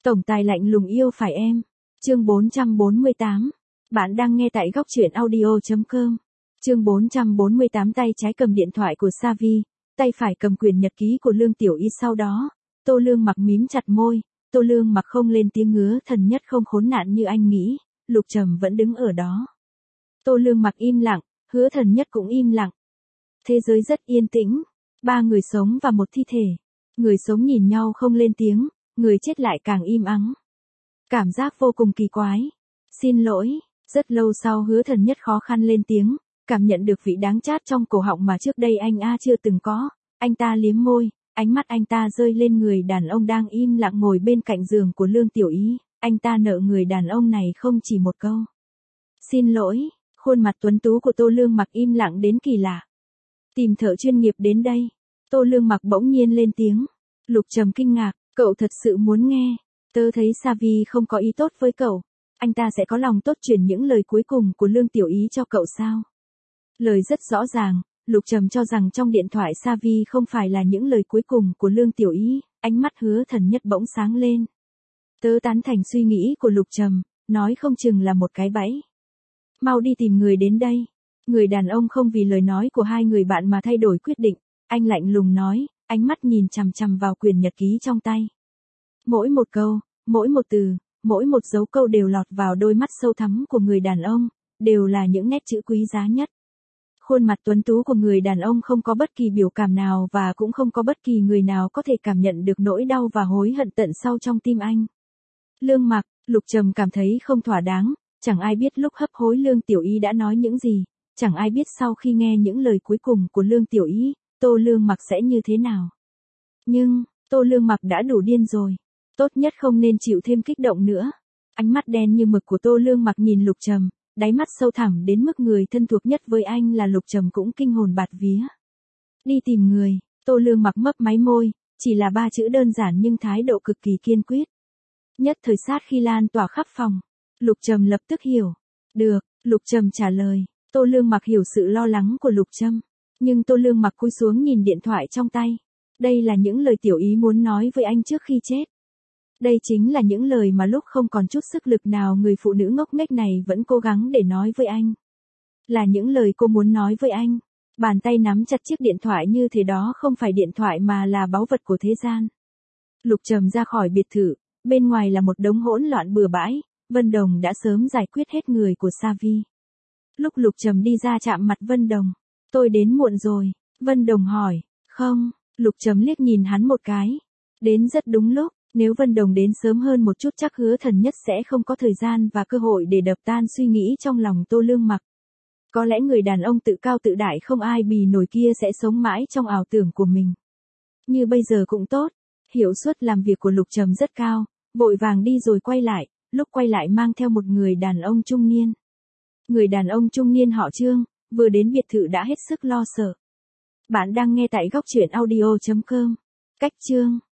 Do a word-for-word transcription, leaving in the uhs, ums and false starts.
Tổng tài lạnh lùng yêu phải em. Chương bốn trăm bốn mươi tám. Bạn đang nghe tại góc truyện audio chấm com. Chương bốn trăm bốn mươi tám. Tay trái cầm điện thoại của Savi, tay phải cầm quyển nhật ký của Lương Tiểu Y. Sau đó, Tô Lương Mặc mím chặt môi. Tô Lương Mặc không lên tiếng. Hứa Thần Nhất không khốn nạn như anh nghĩ. Lục Trầm vẫn đứng ở đó. Tô Lương Mặc im lặng, Hứa Thần Nhất cũng im lặng. Thế giới rất yên tĩnh. Ba người sống và một thi thể. Người sống nhìn nhau không lên tiếng, người chết lại càng im ắng. Cảm giác vô cùng kỳ quái. Xin lỗi. Rất lâu sau Hứa Thần Nhất khó khăn lên tiếng, cảm nhận được vị đắng chát trong cổ họng mà trước đây anh A chưa từng có. Anh ta liếm môi, ánh mắt anh ta rơi lên người đàn ông đang im lặng ngồi bên cạnh giường của Lương Tiểu Y. Anh ta nợ người đàn ông này không chỉ một câu. Xin lỗi. Khuôn mặt tuấn tú của Tô Lương Mặc im lặng đến kỳ lạ. Tìm thợ chuyên nghiệp đến đây. Tô Lương Mặc bỗng nhiên lên tiếng. Lục Trầm kinh ngạc, cậu thật sự muốn nghe? Tớ thấy Savi không có ý tốt với cậu. Anh ta sẽ có lòng tốt truyền những lời cuối cùng của Lương Tiểu Y cho cậu sao? Lời rất rõ ràng, Lục Trầm cho rằng trong điện thoại Savi không phải là những lời cuối cùng của Lương Tiểu Y. Ánh mắt Hứa Thần Nhất bỗng sáng lên. Tớ tán thành suy nghĩ của Lục Trầm, nói không chừng là một cái bẫy. Mau đi tìm người đến đây. Người đàn ông không vì lời nói của hai người bạn mà thay đổi quyết định. Anh lạnh lùng nói, ánh mắt nhìn chằm chằm vào quyển nhật ký trong tay. Mỗi một câu, mỗi một từ, mỗi một dấu câu đều lọt vào đôi mắt sâu thẳm của người đàn ông, đều là những nét chữ quý giá nhất. Khuôn mặt tuấn tú của người đàn ông không có bất kỳ biểu cảm nào và cũng không có bất kỳ người nào có thể cảm nhận được nỗi đau và hối hận tận sâu trong tim anh. Lương Mặc, Lục Trầm cảm thấy không thỏa đáng, chẳng ai biết lúc hấp hối Lương Tiểu Y đã nói những gì, chẳng ai biết sau khi nghe những lời cuối cùng của Lương Tiểu Y, Tô Lương Mặc sẽ như thế nào. Nhưng, Tô Lương Mặc đã đủ điên rồi. Tốt nhất không nên chịu thêm kích động nữa. Ánh mắt đen như mực của Tô Lương Mặc nhìn Lục Trầm, đáy mắt sâu thẳm đến mức người thân thuộc nhất với anh là Lục Trầm cũng kinh hồn bạt vía. Đi tìm người. Tô Lương Mặc mấp máy môi, chỉ là ba chữ đơn giản nhưng thái độ cực kỳ kiên quyết. Nhất thời sát khi lan tỏa khắp phòng. Lục Trầm lập tức hiểu. Được, Lục Trầm trả lời. Tô Lương Mặc hiểu sự lo lắng của Lục Trầm. Nhưng Tô Lương Mặc cúi xuống nhìn điện thoại trong tay. Đây là những lời Tiểu Y muốn nói với anh trước khi chết. Đây chính là những lời mà lúc không còn chút sức lực nào người phụ nữ ngốc nghếch này vẫn cố gắng để nói với anh. Là những lời cô muốn nói với anh. Bàn tay nắm chặt chiếc điện thoại như thế đó không phải điện thoại mà là báu vật của thế gian. Lục Trầm ra khỏi biệt thự, bên ngoài là một đống hỗn loạn bừa bãi, Vân Đồng đã sớm giải quyết hết người của Savi. Lúc Lục Trầm đi ra chạm mặt Vân Đồng. Tôi đến muộn rồi, Vân Đồng hỏi. Không, Lục Trầm liếc nhìn hắn một cái. Đến rất đúng lúc. Nếu Vân Đồng đến sớm hơn một chút chắc Hứa Thần Nhất sẽ không có thời gian và cơ hội để đập tan suy nghĩ trong lòng Tô Lương Mặc. Có lẽ người đàn ông tự cao tự đại không ai bì nổi kia sẽ sống mãi trong ảo tưởng của mình. Như bây giờ cũng tốt. Hiệu suất làm việc của Lục Trầm rất cao, vội vàng đi rồi quay lại, lúc quay lại mang theo một người đàn ông trung niên. Người đàn ông trung niên họ Trương, vừa đến biệt thự đã hết sức lo sợ. Bạn đang nghe tại góc truyện audio chấm com. Cách Trương.